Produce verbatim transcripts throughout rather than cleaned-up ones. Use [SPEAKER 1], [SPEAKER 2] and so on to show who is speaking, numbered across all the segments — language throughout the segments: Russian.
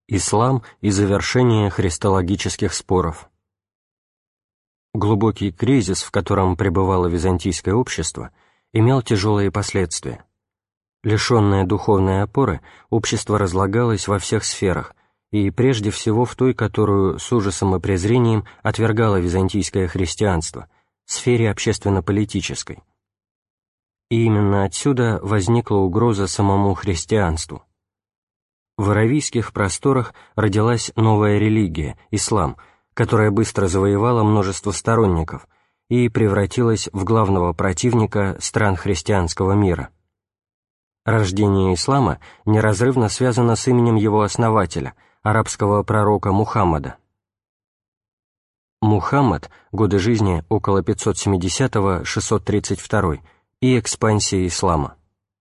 [SPEAKER 1] Ислам и завершение христологических споров. Глубокий кризис, в котором пребывало византийское общество, имел тяжелые последствия. Лишенное духовной опоры, общество разлагалось во всех сферах, и прежде всего в той, которую с ужасом и презрением отвергало византийское христианство, в сфере общественно-политической. И именно отсюда возникла угроза самому христианству. В аравийских просторах родилась новая религия – ислам, которая быстро завоевала множество сторонников и превратилась в главного противника стран христианского мира. Рождение ислама неразрывно связано с именем его основателя, арабского пророка Мухаммада. Мухаммад, годы жизни около пятьсот семидесятого — шестьсот тридцать второй, и экспансия ислама.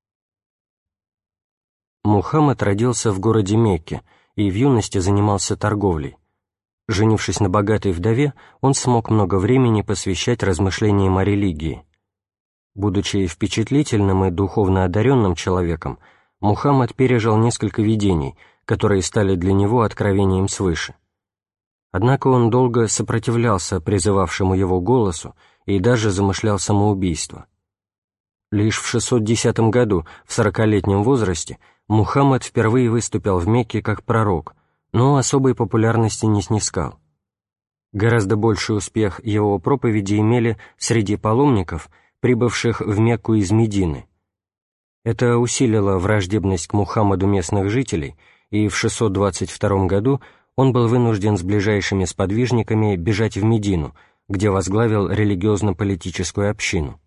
[SPEAKER 1] Мухаммад родился в городе Мекке и в юности занимался торговлей. Женившись на богатой вдове, он смог много времени посвящать размышлениям о религии. Будучи впечатлительным и духовно одаренным человеком, Мухаммад пережил несколько видений, которые стали для него откровением свыше. Однако он долго сопротивлялся призывавшему его голосу и даже замышлял самоубийство. Лишь в шестьсот десятом году, в сорокалетнем возрасте, Мухаммад впервые выступил в Мекке как пророк, но особой популярности не снискал. Гораздо больший успех его проповеди имели среди паломников, прибывших в Мекку из Медины. Это усилило враждебность к Мухаммаду местных жителей, и в шестьсот двадцать втором году он был вынужден с ближайшими сподвижниками бежать в Медину, где возглавил религиозно-политическую общину.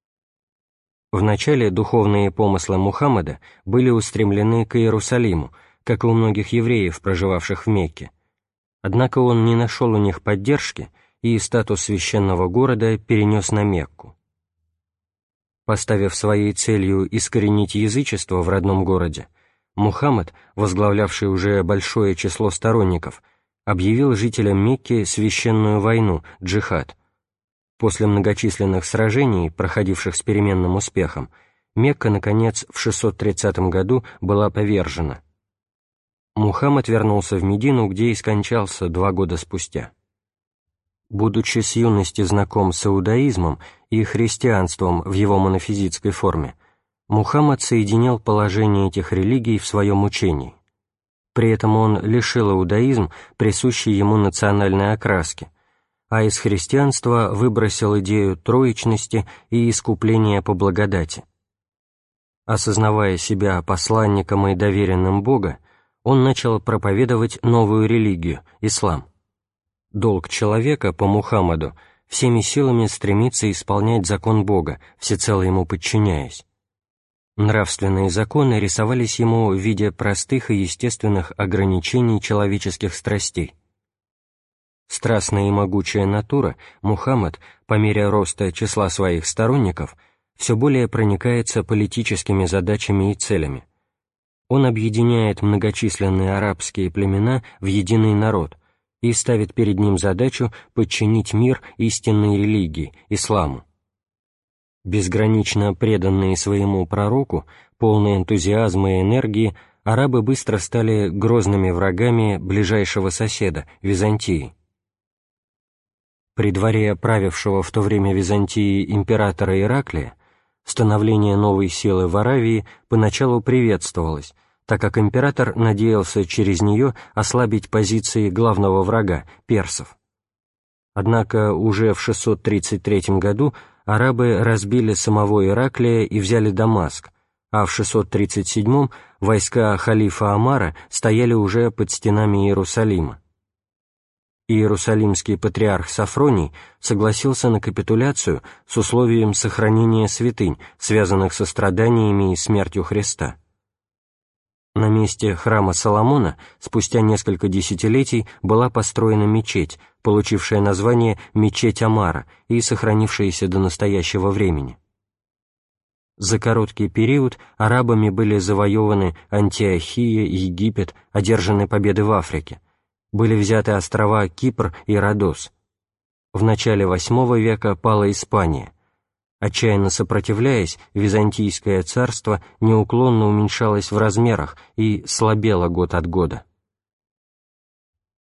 [SPEAKER 1] Вначале духовные помыслы Мухаммада были устремлены к Иерусалиму, как и у многих евреев, проживавших в Мекке. Однако он не нашел у них поддержки и статус священного города перенес на Мекку. Поставив своей целью искоренить язычество в родном городе, Мухаммад, возглавлявший уже большое число сторонников, объявил жителям Мекки священную войну, джихад. После многочисленных сражений, проходивших с переменным успехом, Мекка, наконец, в шестьсот тридцатом году была повержена. Мухаммад вернулся в Медину, где и скончался два года спустя. Будучи с юности знаком с иудаизмом и христианством в его монофизитской форме, Мухаммад соединил положение этих религий в своем учении. При этом он лишил иудаизм присущей ему национальной окраски, а из христианства выбросил идею троичности и искупления по благодати. Осознавая себя посланником и доверенным Бога, он начал проповедовать новую религию – ислам. Долг человека по Мухаммаду всеми силами стремится исполнять закон Бога, всецело ему подчиняясь. Нравственные законы рисовались ему в виде простых и естественных ограничений человеческих страстей. Страстная и могучая натура, Мухаммад, по мере роста числа своих сторонников, все более проникается политическими задачами и целями. Он объединяет многочисленные арабские племена в единый народ и ставит перед ним задачу подчинить мир истинной религии, исламу. Безгранично преданные своему пророку, полные энтузиазма и энергии, арабы быстро стали грозными врагами ближайшего соседа, Византии. При дворе правившего в то время Византии императора Ираклия становление новой силы в Аравии поначалу приветствовалось, так как император надеялся через нее ослабить позиции главного врага – персов. Однако уже в шестьсот тридцать третьем году арабы разбили самого Ираклия и взяли Дамаск, а в шестьсот тридцать седьмом войска халифа Омара стояли уже под стенами Иерусалима. Иерусалимский патриарх Сафроний согласился на капитуляцию с условием сохранения святынь, связанных со страданиями и смертью Христа. На месте храма Соломона спустя несколько десятилетий была построена мечеть, получившая название «Мечеть Омара» и сохранившаяся до настоящего времени. За короткий период арабами были завоеваны Антиохия, Египет, одержаны победы в Африке. Были взяты острова Кипр и Родос. В начале восьмого века пала Испания. Отчаянно сопротивляясь, Византийское царство неуклонно уменьшалось в размерах и слабело год от года.